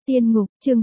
Tiên ngục, chương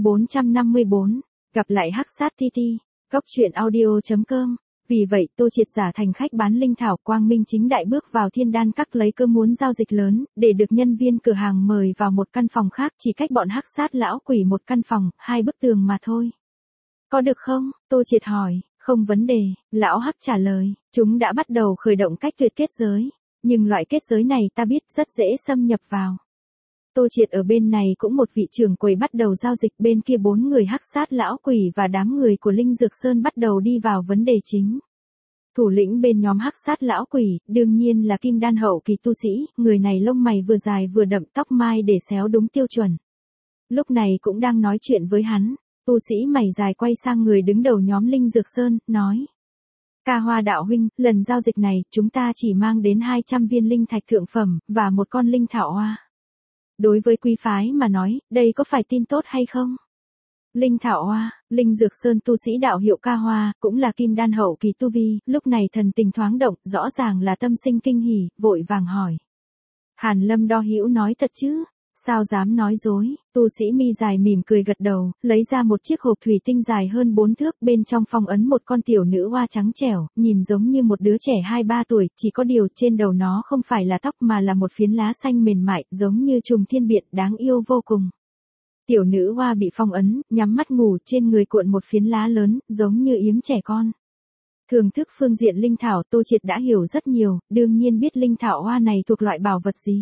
454, gặp lại Hắc Sát TT, góc truyện audio.com. Vì vậy Tô Triệt giả thành khách bán linh thảo, quang minh chính đại bước vào Thiên Đan Các lấy cơ muốn giao dịch lớn, để được nhân viên cửa hàng mời vào một căn phòng khác, chỉ cách bọn Hắc Sát lão quỷ một căn phòng, 2 bức tường mà thôi. Có được không? Tô Triệt hỏi. Không vấn đề, lão Hắc trả lời, chúng đã bắt đầu khởi động cách tuyệt kết giới, nhưng loại kết giới này ta biết rất dễ xâm nhập vào. Tô Triệt ở bên này cũng một vị trưởng quầy bắt đầu giao dịch, bên kia 4 người Hắc Sát lão quỷ và đám người của Linh Dược Sơn bắt đầu đi vào vấn đề chính. Thủ lĩnh bên nhóm Hắc Sát lão quỷ, đương nhiên là Kim Đan hậu kỳ tu sĩ, người này lông mày vừa dài vừa đậm, tóc mai để xéo đúng tiêu chuẩn. Lúc này cũng đang nói chuyện với hắn, tu sĩ mày dài quay sang người đứng đầu nhóm Linh Dược Sơn, nói. Ca Hoa đạo huynh, lần giao dịch này, chúng ta chỉ mang đến 200 viên linh thạch thượng phẩm, và một con linh thảo hoa. Đối với quý phái mà nói, đây có phải tin tốt hay không? Linh thảo hoa, Linh Dược Sơn tu sĩ đạo hiệu Ca Hoa, cũng là Kim Đan hậu kỳ tu vi, lúc này thần tình thoáng động, rõ ràng là tâm sinh kinh hỉ, vội vàng hỏi. Hàn Lâm đo hữu nói thật chứ? Sao dám nói dối? Tu sĩ mi dài mỉm cười gật đầu, lấy ra một chiếc hộp thủy tinh dài hơn 4 thước, bên trong phong ấn một con tiểu nữ hoa trắng trẻo, nhìn giống như một đứa trẻ 2-3 tuổi, chỉ có điều trên đầu nó không phải là tóc mà là một phiến lá xanh mềm mại, giống như trùng thiên biện, đáng yêu vô cùng. Tiểu nữ hoa bị phong ấn, nhắm mắt ngủ, trên người cuộn một phiến lá lớn, giống như yếm trẻ con. Thưởng thức phương diện linh thảo, Tô Triệt đã hiểu rất nhiều, đương nhiên biết linh thảo hoa này thuộc loại bảo vật gì.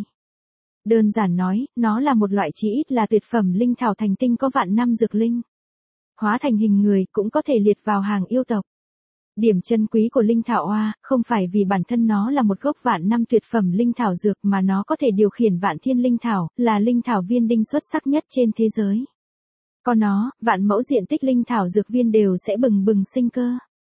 Đơn giản nói, nó là một loại chí ít là tuyệt phẩm linh thảo thành tinh có vạn năm dược linh. Hóa thành hình người cũng có thể liệt vào hàng yêu tộc. Điểm chân quý của linh thảo hoa, không phải vì bản thân nó là một gốc vạn năm tuyệt phẩm linh thảo dược mà nó có thể điều khiển vạn thiên linh thảo, là linh thảo viên đinh xuất sắc nhất trên thế giới. Có nó, vạn mẫu diện tích linh thảo dược viên đều sẽ bừng bừng sinh cơ.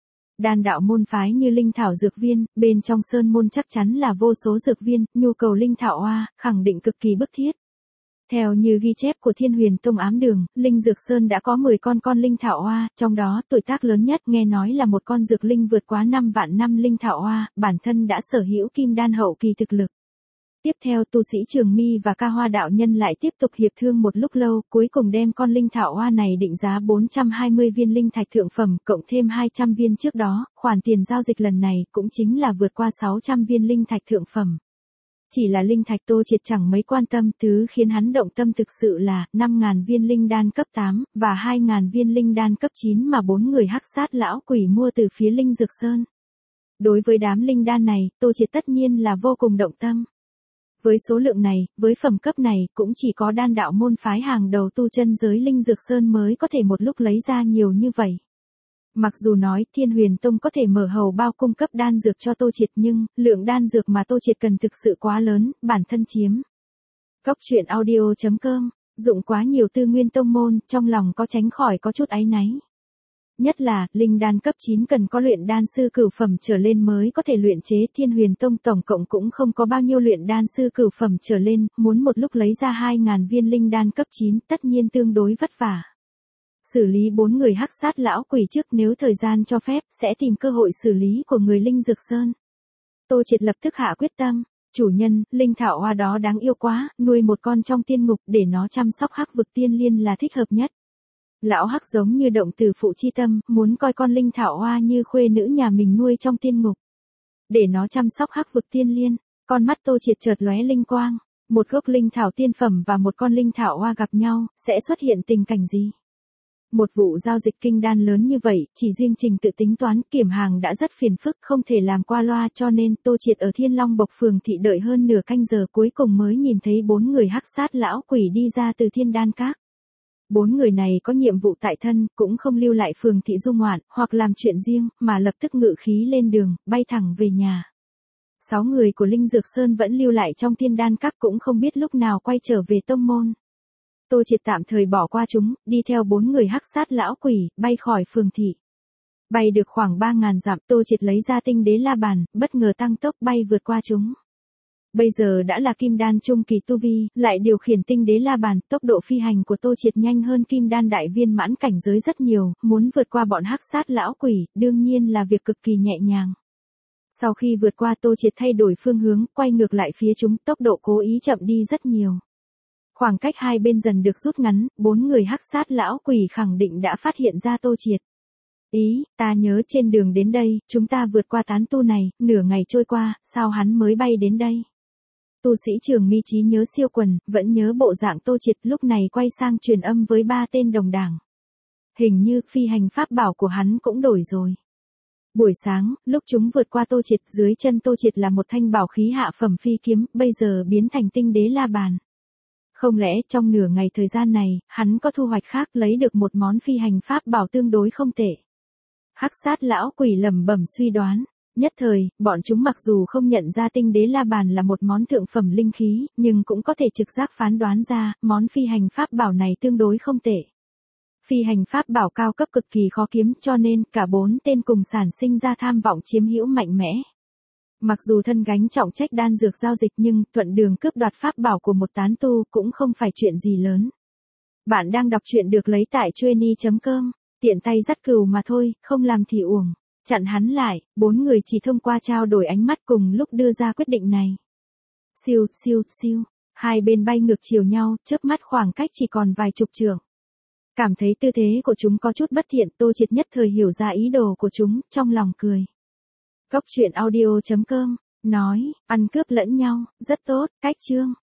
Đan đạo môn phái như linh thảo dược viên, bên trong sơn môn chắc chắn là vô số dược viên, nhu cầu linh thảo hoa, khẳng định cực kỳ bức thiết. Theo như ghi chép của Thiên Huyền Tông ám đường, Linh Dược Sơn đã có 10 con linh thảo hoa, trong đó tuổi tác lớn nhất nghe nói là một con dược linh vượt quá 5 vạn năm linh thảo hoa, bản thân đã sở hữu Kim Đan hậu kỳ thực lực. Tiếp theo tu sĩ Trường Mi và Ca Hoa đạo nhân lại tiếp tục hiệp thương một lúc lâu, cuối cùng đem con linh thảo hoa này định giá 420 viên linh thạch thượng phẩm, cộng thêm 200 viên trước đó, khoản tiền giao dịch lần này cũng chính là vượt qua 600 viên linh thạch thượng phẩm. Chỉ là linh thạch Tô Triệt chẳng mấy quan tâm, thứ khiến hắn động tâm thực sự là 5.000 viên linh đan cấp 8, và 2.000 viên linh đan cấp 9 mà 4 người Hắc Sát lão quỷ mua từ phía Linh Dược Sơn. Đối với đám linh đan này, Tô Triệt tất nhiên là vô cùng động tâm. Với số lượng này, với phẩm cấp này, cũng chỉ có đan đạo môn phái hàng đầu tu chân giới Linh Dược Sơn mới có thể một lúc lấy ra nhiều như vậy. Mặc dù nói Thiên Huyền Tông có thể mở hầu bao cung cấp đan dược cho Tô Triệt, nhưng lượng đan dược mà Tô Triệt cần thực sự quá lớn, bản thân chiếm. Góc truyện audio.com, dụng quá nhiều tư nguyên tông môn, trong lòng có tránh khỏi có chút áy náy. Nhất là, linh đan cấp 9 cần có luyện đan sư cửu phẩm trở lên mới có thể luyện chế, Thiên Huyền Tông tổng cộng cũng không có bao nhiêu luyện đan sư cửu phẩm trở lên, muốn một lúc lấy ra 2.000 viên linh đan cấp 9 tất nhiên tương đối vất vả. Xử lý 4 người Hắc Sát lão quỷ trước, nếu thời gian cho phép, sẽ tìm cơ hội xử lý của người Linh Dược Sơn. Tô Triệt lập tức hạ quyết tâm, chủ nhân, linh thảo hoa đó đáng yêu quá, nuôi một con trong tiên ngục để nó chăm sóc Hắc vực tiên liên là thích hợp nhất. Lão Hắc giống như động từ phụ chi tâm, muốn coi con linh thảo hoa như khuê nữ nhà mình nuôi trong tiên ngục. Để nó chăm sóc Hắc vực tiên liên, con mắt Tô Triệt chợt lóe linh quang, một gốc linh thảo tiên phẩm và một con linh thảo hoa gặp nhau, sẽ xuất hiện tình cảnh gì? Một vụ giao dịch kinh đan lớn như vậy, chỉ riêng trình tự tính toán kiểm hàng đã rất phiền phức, không thể làm qua loa, cho nên Tô Triệt ở Thiên Long Bộc phường thị đợi hơn nửa canh giờ, cuối cùng mới nhìn thấy 4 người Hắc Sát lão quỷ đi ra từ Thiên Đan Các. 4 người này có nhiệm vụ tại thân, cũng không lưu lại phường thị du ngoạn, hoặc làm chuyện riêng, mà lập tức ngự khí lên đường, bay thẳng về nhà. 6 người của Linh Dược Sơn vẫn lưu lại trong Thiên Đan Các, cũng không biết lúc nào quay trở về tông môn. Tô Triệt tạm thời bỏ qua chúng, đi theo 4 người Hắc Sát lão quỷ, bay khỏi phường thị. Bay được khoảng 3.000 dặm, Tô Triệt lấy ra tinh đế la bàn, bất ngờ tăng tốc bay vượt qua chúng. Bây giờ đã là Kim Đan trung kỳ tu vi, lại điều khiển tinh đế la bàn, tốc độ phi hành của Tô Triệt nhanh hơn Kim Đan đại viên mãn cảnh giới rất nhiều, muốn vượt qua bọn Hắc Sát lão quỷ, đương nhiên là việc cực kỳ nhẹ nhàng. Sau khi vượt qua, Tô Triệt thay đổi phương hướng, quay ngược lại phía chúng, tốc độ cố ý chậm đi rất nhiều. Khoảng cách hai bên dần được rút ngắn, bốn người hắc sát lão quỷ khẳng định đã phát hiện ra Tô Triệt. Ý, ta nhớ trên đường đến đây, chúng ta vượt qua tán tu này, nửa ngày trôi qua, sao hắn mới bay đến đây? Tu sĩ Trường Mi trí nhớ siêu quần, vẫn nhớ bộ dạng Tô Triệt lúc này quay sang truyền âm với ba tên đồng đảng. Hình như phi hành pháp bảo của hắn cũng đổi rồi. Buổi sáng, lúc chúng vượt qua Tô Triệt, dưới chân Tô Triệt là một thanh bảo khí hạ phẩm phi kiếm, bây giờ biến thành tinh đế la bàn. Không lẽ trong nửa ngày thời gian này, hắn có thu hoạch khác lấy được một món phi hành pháp bảo tương đối không tệ. Hắc sát lão quỷ lẩm bẩm suy đoán. Nhất thời, bọn chúng mặc dù không nhận ra tinh đế la bàn là một món thượng phẩm linh khí, nhưng cũng có thể trực giác phán đoán ra, món phi hành pháp bảo này tương đối không tệ. Phi hành pháp bảo cao cấp cực kỳ khó kiếm, cho nên cả bốn tên cùng sản sinh ra tham vọng chiếm hữu mạnh mẽ. Mặc dù thân gánh trọng trách đan dược giao dịch nhưng thuận đường cướp đoạt pháp bảo của một tán tu cũng không phải chuyện gì lớn. Bạn đang đọc truyện được lấy tại chueny.com, tiện tay dắt cừu mà thôi, không làm thì uổng. Chặn hắn lại, bốn người chỉ thông qua trao đổi ánh mắt cùng lúc đưa ra quyết định này. Siêu, siêu, siêu, hai bên bay ngược chiều nhau, chớp mắt khoảng cách chỉ còn vài chục trượng. Cảm thấy tư thế của chúng có chút bất thiện, Tô Triệt nhất thời hiểu ra ý đồ của chúng, trong lòng cười. Góc truyện audio.com, nói, ăn cướp lẫn nhau, rất tốt, cách chương.